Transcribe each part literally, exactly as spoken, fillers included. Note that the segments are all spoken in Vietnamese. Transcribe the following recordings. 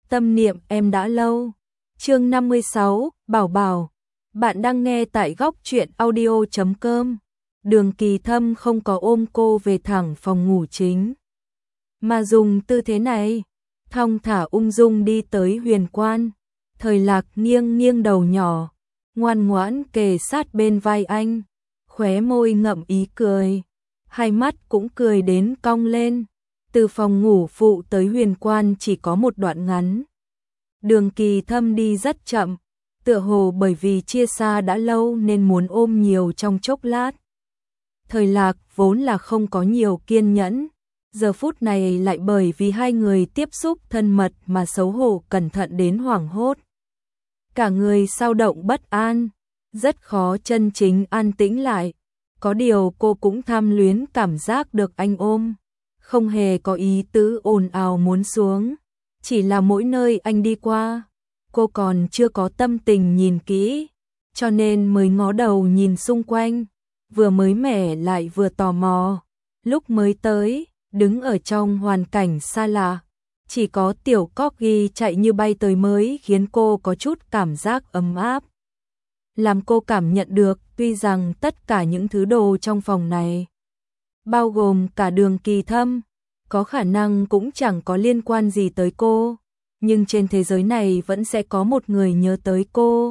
tâm niệm em đã lâu. Chương năm mươi sáu, Bảo Bảo. Bạn đang nghe tại góc truyện audio chấm com. Đường Kỳ Thâm không có ôm cô về thẳng phòng ngủ chính, mà dùng tư thế này, thong thả ung dung đi tới huyền quan. Thời Lạc nghiêng nghiêng đầu nhỏ, ngoan ngoãn kề sát bên vai anh, khóe môi ngậm ý cười, hai mắt cũng cười đến cong lên. Từ phòng ngủ phụ tới huyền quan chỉ có một đoạn ngắn. Đường Kỳ Thâm đi rất chậm, tựa hồ bởi vì chia xa đã lâu nên muốn ôm nhiều trong chốc lát. Thời Lạc vốn là không có nhiều kiên nhẫn, giờ phút này lại bởi vì hai người tiếp xúc thân mật mà xấu hổ cẩn thận đến hoảng hốt. Cả người xao động bất an, rất khó chân chính an tĩnh lại. Có điều cô cũng tham luyến cảm giác được anh ôm, không hề có ý tứ ồn ào muốn xuống. Chỉ là mỗi nơi anh đi qua, cô còn chưa có tâm tình nhìn kỹ, cho nên mới ngó đầu nhìn xung quanh, vừa mới mẻ lại vừa tò mò. Lúc mới tới, đứng ở trong hoàn cảnh xa lạ, chỉ có tiểu Corgi chạy như bay tới mới khiến cô có chút cảm giác ấm áp. Làm cô cảm nhận được tuy rằng tất cả những thứ đồ trong phòng này, bao gồm cả Đường Kỳ Thâm, có khả năng cũng chẳng có liên quan gì tới cô, nhưng trên thế giới này vẫn sẽ có một người nhớ tới cô.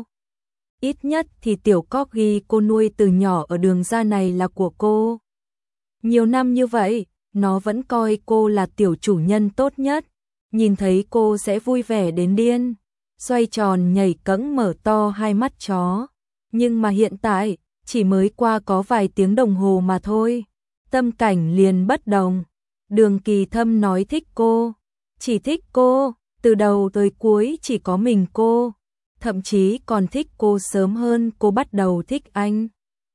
Ít nhất thì tiểu Corgi cô nuôi từ nhỏ ở Đường gia này là của cô. Nhiều năm như vậy, nó vẫn coi cô là tiểu chủ nhân tốt nhất, nhìn thấy cô sẽ vui vẻ đến điên, xoay tròn nhảy cẫng mở to hai mắt chó. Nhưng mà hiện tại, chỉ mới qua có vài tiếng đồng hồ mà thôi, tâm cảnh liền bất đồng. Đường Kỳ Thâm nói thích cô, chỉ thích cô, từ đầu tới cuối chỉ có mình cô, thậm chí còn thích cô sớm hơn cô bắt đầu thích anh.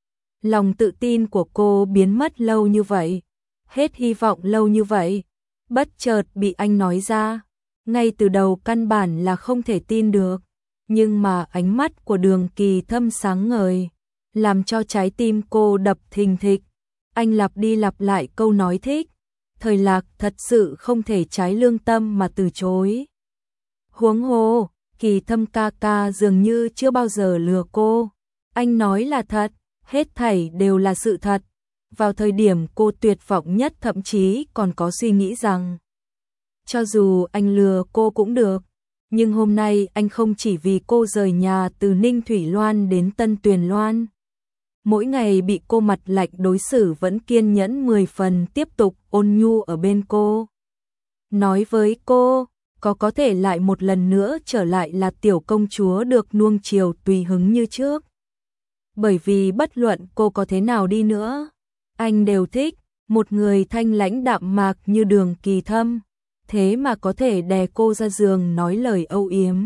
Lòng tự tin của cô biến mất lâu như vậy, hết hy vọng lâu như vậy, bất chợt bị anh nói ra, ngay từ đầu căn bản là không thể tin được. Nhưng mà ánh mắt của Đường Kỳ Thâm sáng ngời, làm cho trái tim cô đập thình thịch. Anh lặp đi lặp lại câu nói thích. Thời Lạc thật sự không thể trái lương tâm mà từ chối. Huống hồ, Kỳ Thâm ca ca dường như chưa bao giờ lừa cô. Anh nói là thật, hết thảy đều là sự thật. Vào thời điểm cô tuyệt vọng nhất thậm chí còn có suy nghĩ rằng, cho dù anh lừa cô cũng được. Nhưng hôm nay anh không chỉ vì cô rời nhà từ Ninh Thủy Loan đến Tân Tuyền Loan. Mỗi ngày bị cô mặt lạnh đối xử vẫn kiên nhẫn mười phần tiếp tục ôn nhu ở bên cô. Nói với cô, có có thể lại một lần nữa trở lại là tiểu công chúa được nuông chiều tùy hứng như trước. Bởi vì bất luận cô có thế nào đi nữa, anh đều thích một người thanh lãnh đạm mạc như Đường Kỳ Thâm. Thế mà có thể đè cô ra giường nói lời âu yếm.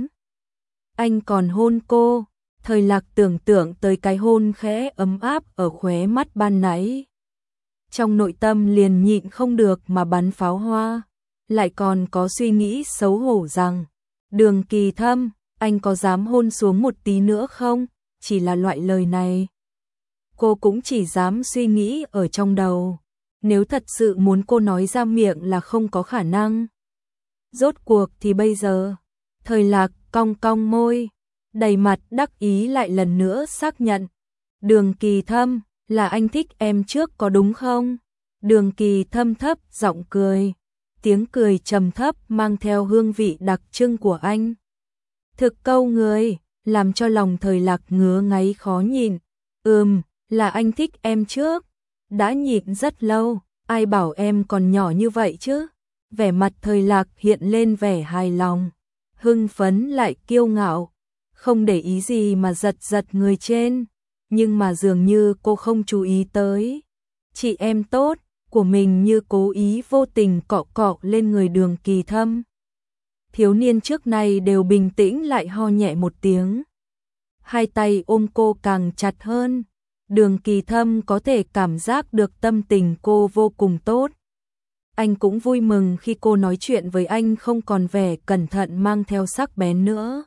Anh còn hôn cô, Thời Lạc tưởng tượng tới cái hôn khẽ ấm áp ở khóe mắt ban nãy. Trong nội tâm liền nhịn không được mà bắn pháo hoa, lại còn có suy nghĩ xấu hổ rằng, Đường Kỳ Thâm, anh có dám hôn xuống một tí nữa không? Chỉ là loại lời này, cô cũng chỉ dám suy nghĩ ở trong đầu. Nếu thật sự muốn cô nói ra miệng là không có khả năng. Rốt cuộc thì bây giờ, Thời Lạc cong cong môi, đầy mặt đắc ý lại lần nữa xác nhận. Đường Kỳ Thâm, là anh thích em trước có đúng không? Đường Kỳ Thâm thấp giọng cười, tiếng cười trầm thấp mang theo hương vị đặc trưng của anh. Thực câu người, làm cho lòng Thời Lạc ngứa ngáy khó nhịn. Ừm, là anh thích em trước. Đã nhịn rất lâu, ai bảo em còn nhỏ như vậy chứ? Vẻ mặt Thời Lạc hiện lên vẻ hài lòng, hưng phấn lại kiêu ngạo, không để ý gì mà giật giật người trên, nhưng mà dường như cô không chú ý tới. Chị em tốt của mình như cố ý vô tình cọ cọ lên người Đường Kỳ Thâm. Thiếu niên trước này đều bình tĩnh lại ho nhẹ một tiếng. Hai tay ôm cô càng chặt hơn. Đường Kỳ Thâm có thể cảm giác được tâm tình cô vô cùng tốt. Anh cũng vui mừng khi cô nói chuyện với anh không còn vẻ cẩn thận mang theo sắc bén nữa.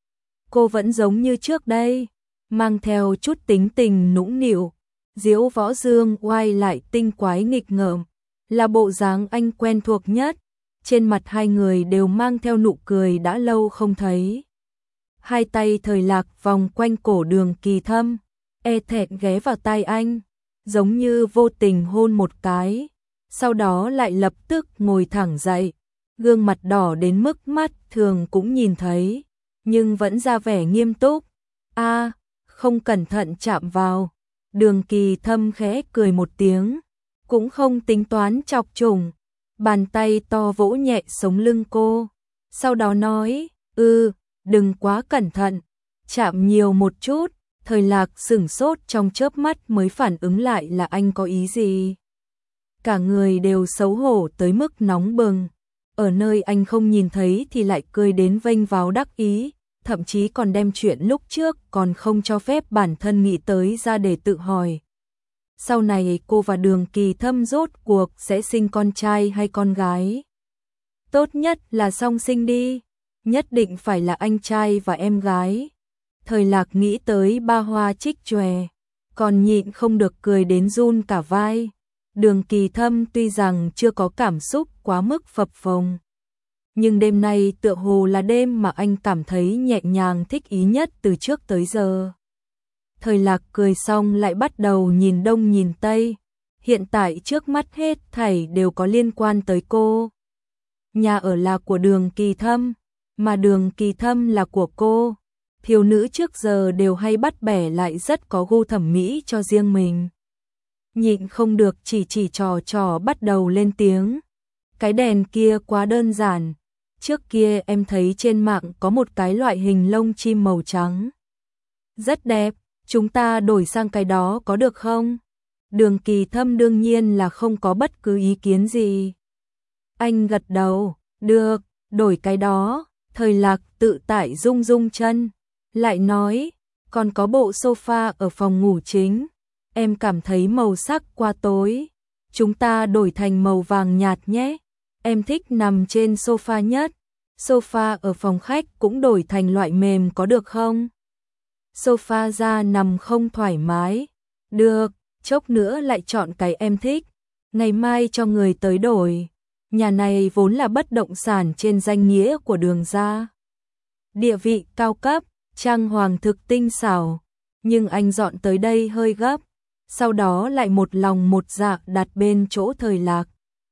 Cô vẫn giống như trước đây, mang theo chút tính tình nũng nịu, diễu võ dương oai lại tinh quái nghịch ngợm, là bộ dáng anh quen thuộc nhất. trên mặt hai người đều mang theo nụ cười đã lâu không thấy. Hai tay Thời Lạc vòng quanh cổ Đường Kỳ Thâm, e thẹn ghé vào tai anh, giống như vô tình hôn một cái, sau đó lại lập tức ngồi thẳng dậy, gương mặt đỏ đến mức mắt thường cũng nhìn thấy, nhưng vẫn ra vẻ nghiêm túc. A, không cẩn thận chạm vào. Đường Kỳ Thâm khẽ cười một tiếng, cũng không tính toán chọc trùng, bàn tay to vỗ nhẹ sống lưng cô, sau đó nói, "Ừ, đừng quá cẩn thận, chạm nhiều một chút." Thời Lạc sửng sốt trong chớp mắt mới phản ứng lại là anh có ý gì. Cả người đều xấu hổ tới mức nóng bừng, ở nơi anh không nhìn thấy thì lại cười đến vênh váo đắc ý, thậm chí còn đem chuyện lúc trước còn không cho phép bản thân nghĩ tới ra để tự hỏi. Sau này cô và Đường Kỳ Thâm rốt cuộc sẽ sinh con trai hay con gái? Tốt nhất là song sinh đi, nhất định phải là anh trai và em gái. Thời Lạc nghĩ tới ba hoa trích chòe, còn nhịn không được cười đến run cả vai. Đường Kỳ Thâm tuy rằng chưa có cảm xúc quá mức phập phồng, nhưng đêm nay tựa hồ là đêm mà anh cảm thấy nhẹ nhàng thích ý nhất từ trước tới giờ. Thời Lạc cười xong lại bắt đầu nhìn đông nhìn tây, hiện tại trước mắt hết thảy đều có liên quan tới cô. Nhà ở là của Đường Kỳ Thâm, mà Đường Kỳ Thâm là của cô. Thiếu nữ trước giờ đều hay bắt bẻ lại rất có gu thẩm mỹ cho riêng mình. Nhịn không được chỉ chỉ trò trò bắt đầu lên tiếng. Cái đèn kia quá đơn giản. Trước kia em thấy trên mạng có một cái loại hình lông chim màu trắng. Rất đẹp, chúng ta đổi sang cái đó có được không? Đường Kỳ Thâm đương nhiên là không có bất cứ ý kiến gì. Anh gật đầu, được, đổi cái đó. Thời Lạc tự tại rung rung chân, lại nói, còn có bộ sofa ở phòng ngủ chính. Em cảm thấy màu sắc quá tối, chúng ta đổi thành màu vàng nhạt nhé. Em thích nằm trên sofa nhất. Sofa ở phòng khách cũng đổi thành loại mềm có được không? Sofa ra nằm không thoải mái. Được, chốc nữa lại chọn cái em thích. Ngày mai cho người tới đổi. Nhà này vốn là bất động sản trên danh nghĩa của Đường gia. Địa vị cao cấp, trang hoàng thực tinh xảo, nhưng anh dọn tới đây hơi gấp, sau đó lại một lòng một dạ đặt bên chỗ Thời Lạc.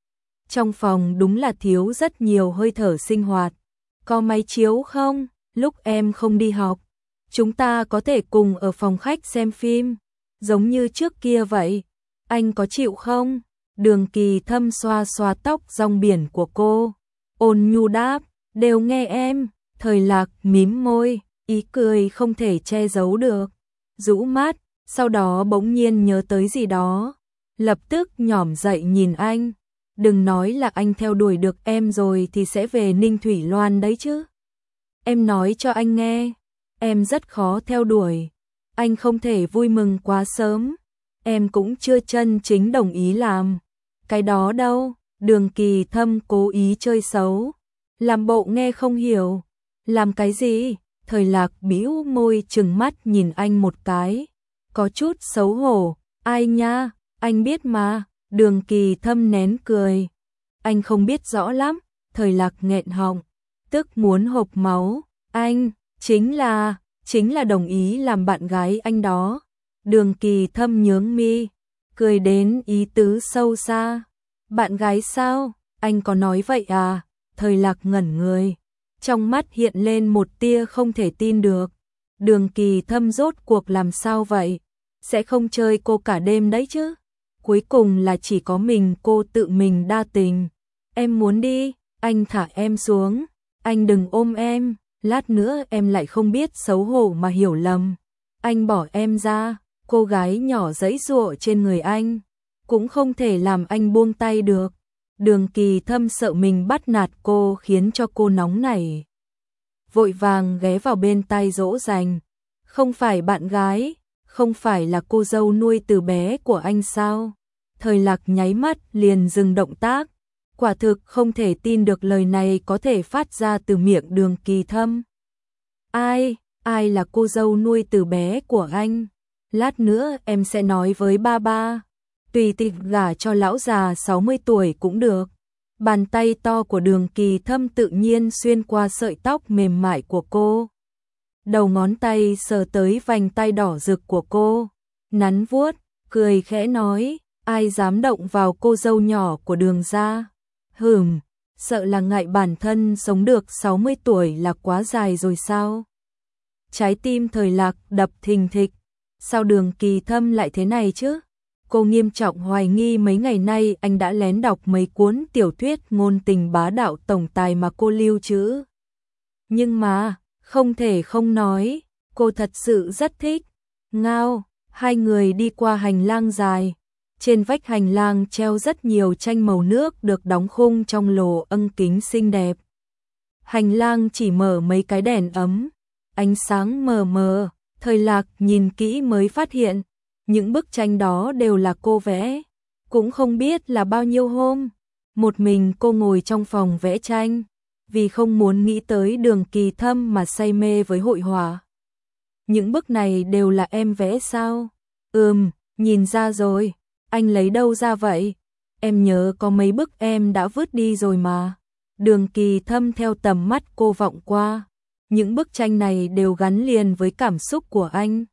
Trong phòng đúng là thiếu rất nhiều hơi thở sinh hoạt. Có máy chiếu không? Lúc em không đi học, chúng ta có thể cùng ở phòng khách xem phim, giống như trước kia vậy. Anh có chịu không? Đường Kỳ Thâm xoa xoa tóc rong biển của cô, ôn nhu đáp, đều nghe em. Thời Lạc mím môi, ý cười không thể che giấu được, rũ mắt, sau đó bỗng nhiên nhớ tới gì đó, lập tức nhỏm dậy nhìn anh. Đừng nói là anh theo đuổi được em rồi thì sẽ về Ninh Thủy Loan đấy chứ. Em nói cho anh nghe, em rất khó theo đuổi, anh không thể vui mừng quá sớm, em cũng chưa chân chính đồng ý làm. Cái đó đâu? Đường Kỳ Thâm cố ý chơi xấu, làm bộ nghe không hiểu. Làm cái gì? Thời Lạc bĩu môi trừng mắt nhìn anh một cái, có chút xấu hổ. Ai nha, anh biết mà. Đường Kỳ Thâm nén cười. Anh không biết rõ lắm. Thời Lạc nghẹn họng, tức muốn hộc máu. Anh, chính là, chính là đồng ý làm bạn gái anh đó. Đường Kỳ Thâm nhướng mi, cười đến ý tứ sâu xa. Bạn gái sao? Anh có nói vậy à? Thời Lạc ngẩn người, trong mắt hiện lên một tia không thể tin được. Đường Kỳ Thâm rốt cuộc làm sao vậy? Sẽ không chơi cô cả đêm đấy chứ? Cuối cùng là chỉ có mình cô tự mình đa tình. Em muốn đi, anh thả em xuống. Anh đừng ôm em, lát nữa em lại không biết xấu hổ mà hiểu lầm. Anh bỏ em ra. Cô gái nhỏ giãy giụa trên người anh, cũng không thể làm anh buông tay được. Đường Kỳ Thâm sợ mình bắt nạt cô khiến cho cô nóng nảy, vội vàng ghé vào bên tai dỗ dành. Không phải bạn gái, không phải là cô dâu nuôi từ bé của anh sao? Thời Lạc nháy mắt liền dừng động tác, quả thực không thể tin được lời này có thể phát ra từ miệng Đường Kỳ Thâm. Ai, ai là cô dâu nuôi từ bé của anh? Lát nữa em sẽ nói với ba ba, tùy tiện gả cho lão già sáu mươi tuổi cũng được. Bàn tay to của Đường Kỳ Thâm tự nhiên xuyên qua sợi tóc mềm mại của cô. Đầu ngón tay sờ tới vành tay đỏ rực của cô, nắn vuốt, cười khẽ nói, ai dám động vào cô dâu nhỏ của Đường gia. Hừm, sợ là ngại bản thân sống được sáu mươi tuổi là quá dài rồi sao? Trái tim Thời Lạc đập thình thịch, sao Đường Kỳ Thâm lại thế này chứ? Cô nghiêm trọng hoài nghi mấy ngày nay anh đã lén đọc mấy cuốn tiểu thuyết ngôn tình bá đạo tổng tài mà cô lưu trữ. Nhưng mà, không thể không nói, cô thật sự rất thích. Ngao, hai người đi qua hành lang dài. Trên vách hành lang treo rất nhiều tranh màu nước được đóng khung trong lồ ân kính xinh đẹp. Hành lang chỉ mở mấy cái đèn ấm, ánh sáng mờ mờ, Thời Lạc nhìn kỹ mới phát hiện, những bức tranh đó đều là cô vẽ, cũng không biết là bao nhiêu hôm. Một mình cô ngồi trong phòng vẽ tranh, vì không muốn nghĩ tới Đường Kỳ Thâm mà say mê với hội họa. Những bức này đều là em vẽ sao? Ừm, nhìn ra rồi, anh lấy đâu ra vậy? Em nhớ có mấy bức em đã vứt đi rồi mà. Đường Kỳ Thâm theo tầm mắt cô vọng qua, những bức tranh này đều gắn liền với cảm xúc của anh.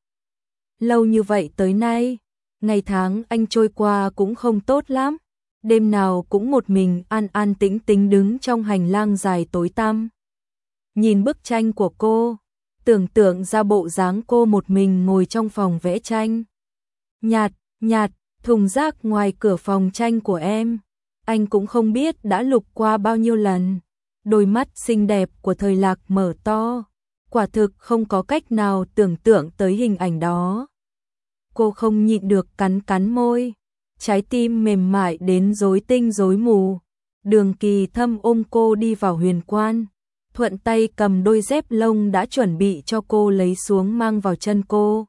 Lâu như vậy tới nay, ngày tháng anh trôi qua cũng không tốt lắm. Đêm nào cũng một mình an an tĩnh tĩnh đứng trong hành lang dài tối tăm. Nhìn bức tranh của cô, tưởng tượng ra bộ dáng cô một mình ngồi trong phòng vẽ tranh. Nhạt, nhạt, thùng rác ngoài cửa phòng tranh của em. Anh cũng không biết đã lục qua bao nhiêu lần. Đôi mắt xinh đẹp của Thời Lạc mở to. Quả thực không có cách nào tưởng tượng tới hình ảnh đó. Cô không nhịn được cắn cắn môi. Trái tim mềm mại đến rối tinh rối mù. Đường Kỳ Thâm ôm cô đi vào huyền quan, thuận tay cầm đôi dép lông đã chuẩn bị cho cô lấy xuống mang vào chân cô.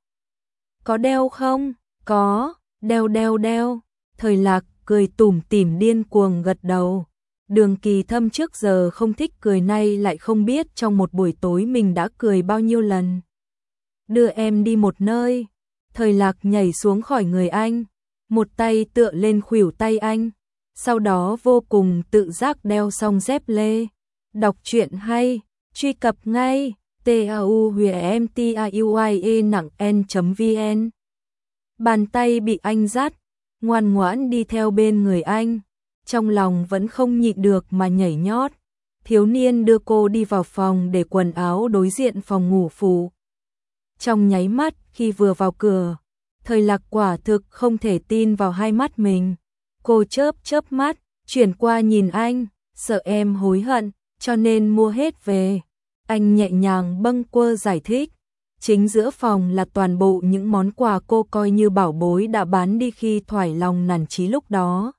Có đeo không? Có, đeo đeo đeo. Thời Lạc cười tủm tỉm điên cuồng gật đầu. Đường Kỳ Thâm trước giờ không thích cười, nay lại không biết trong một buổi tối mình đã cười bao nhiêu lần. Đưa em đi một nơi. Thời Lạc nhảy xuống khỏi người anh, một tay tựa lên khuỷu tay anh, sau đó vô cùng tự giác đeo xong dép lê. Đọc truyện hay, truy cập ngay t a u m t a u i e nặng n chấm v n. Bàn tay bị anh dắt, ngoan ngoãn đi theo bên người anh, trong lòng vẫn không nhịn được mà nhảy nhót. Thiếu niên đưa cô đi vào phòng để quần áo đối diện phòng ngủ phụ. Trong nháy mắt khi vừa vào cửa, Thời Lạc quả thực không thể tin vào hai mắt mình. Cô chớp chớp mắt, chuyển qua nhìn anh, sợ em hối hận, cho nên mua hết về. Anh nhẹ nhàng bâng quơ giải thích, chính giữa phòng là toàn bộ những món quà cô coi như bảo bối đã bán đi khi thoải lòng nản chí lúc đó.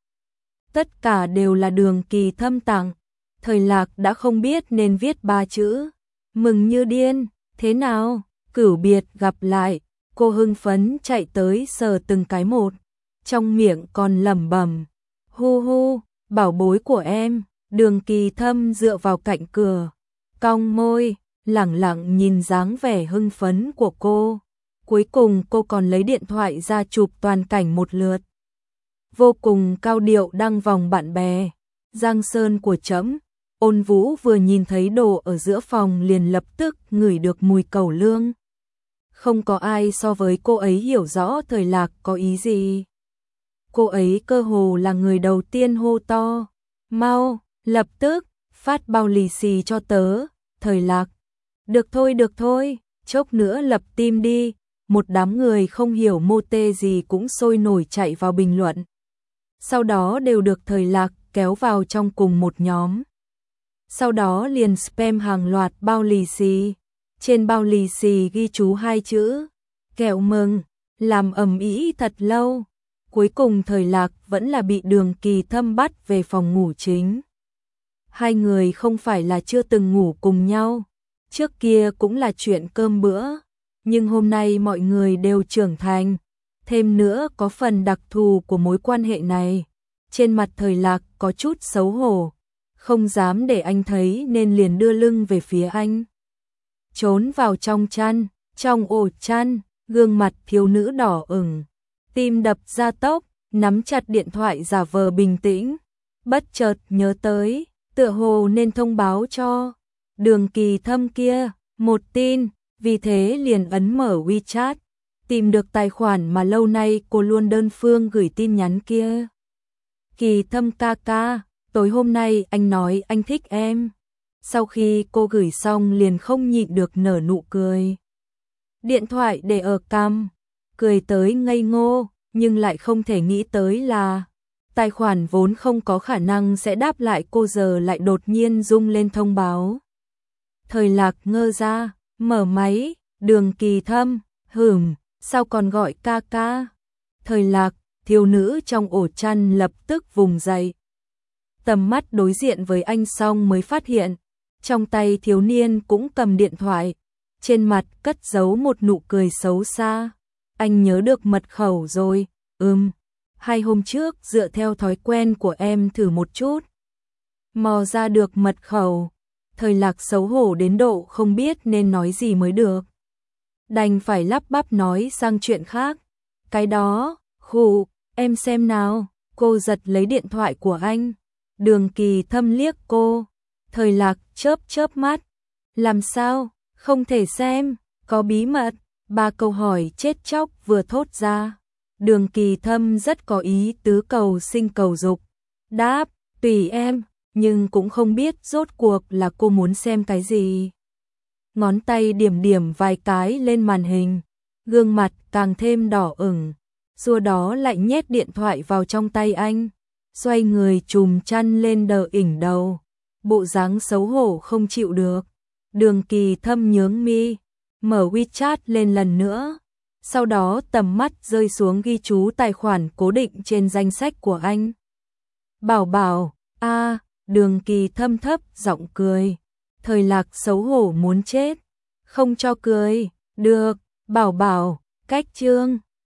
Tất cả đều là Đường Kỳ Thâm tặng. Thời Lạc đã không biết nên viết ba chữ mừng như điên. Thế nào? Cửu biệt gặp lại. Cô hưng phấn chạy tới sờ từng cái một, trong miệng còn lẩm bẩm, hu hu, bảo bối của em. Đường Kỳ Thâm dựa vào cạnh cửa, cong môi, lẳng lặng nhìn dáng vẻ hưng phấn của cô. Cuối cùng cô còn lấy điện thoại ra chụp toàn cảnh một lượt. Vô cùng cao điệu đăng vòng bạn bè. Giang Sơn của trẫm. Ôn Vũ vừa nhìn thấy đồ ở giữa phòng liền lập tức ngửi được mùi cẩu lương. Không có ai so với cô ấy hiểu rõ Thời Lạc có ý gì. Cô ấy cơ hồ là người đầu tiên hô to, mau, lập tức, phát bao lì xì cho tớ. Thời Lạc, được thôi được thôi, chốc nữa lập tim đi. Một đám người không hiểu mô tê gì cũng sôi nổi chạy vào bình luận. Sau đó đều được Thời Lạc kéo vào trong cùng một nhóm. Sau đó liền spam hàng loạt bao lì xì. Trên bao lì xì ghi chú hai chữ kẹo mừng, làm ầm ĩ thật lâu. Cuối cùng Thời Lạc vẫn là bị Đường Kỳ Thâm bắt về phòng ngủ chính. Hai người không phải là chưa từng ngủ cùng nhau, trước kia cũng là chuyện cơm bữa, nhưng hôm nay mọi người đều trưởng thành, thêm nữa có phần đặc thù của mối quan hệ này. Trên mặt Thời Lạc có chút xấu hổ, không dám để anh thấy nên liền đưa lưng về phía anh. Trốn vào trong chăn, trong ổ chăn, gương mặt thiếu nữ đỏ ửng, tim đập ra tốc, nắm chặt điện thoại giả vờ bình tĩnh. bất chợt nhớ tới, tựa hồ nên thông báo cho Đường Kỳ Thâm kia một tin, vì thế liền ấn mở WeChat, tìm được tài khoản mà lâu nay cô luôn đơn phương gửi tin nhắn kia. Kỳ Thâm ca ca, tối hôm nay anh nói anh thích em. Sau khi cô gửi xong liền không nhịn được nở nụ cười. Điện thoại để ở cằm, cười tới ngây ngô, nhưng lại không thể nghĩ tới là tài khoản vốn không có khả năng sẽ đáp lại cô giờ lại đột nhiên rung lên thông báo. Thời Lạc ngơ ra, mở máy, Đường Kỳ Thâm, hửm, sao còn gọi ca ca? Thời Lạc, thiếu nữ trong ổ chăn lập tức vùng dậy. Tầm mắt đối diện với anh xong mới phát hiện, trong tay thiếu niên cũng cầm điện thoại, trên mặt cất giấu một nụ cười xấu xa. Anh nhớ được mật khẩu rồi, ừm, hai hôm trước dựa theo thói quen của em thử một chút. Mò ra được mật khẩu, Thời Lạc xấu hổ đến độ không biết nên nói gì mới được. Đành phải lắp bắp nói sang chuyện khác. Cái đó, khụ, em xem nào, cô giật lấy điện thoại của anh. Đường Kỳ Thâm liếc cô, Thời Lạc chớp chớp mắt. Làm sao, không thể xem, có bí mật, ba câu hỏi chết chóc vừa thốt ra. Đường Kỳ Thâm rất có ý tứ cầu sinh cầu dục. Đáp, tùy em, nhưng cũng không biết rốt cuộc là cô muốn xem cái gì. Ngón tay điểm điểm vài cái lên màn hình, gương mặt càng thêm đỏ ửng, xua đó lại nhét điện thoại vào trong tay anh, xoay người chùm chăn lên đờ ỉnh đầu, bộ dáng xấu hổ không chịu được. Đường Kỳ Thâm nhướng mi, mở WeChat lên lần nữa, sau đó tầm mắt rơi xuống ghi chú tài khoản cố định trên danh sách của anh. Bảo bảo, a, Đường Kỳ Thâm thấp giọng cười. Thời Lạc xấu hổ muốn chết, không cho cười, được, bảo bảo, cách chương.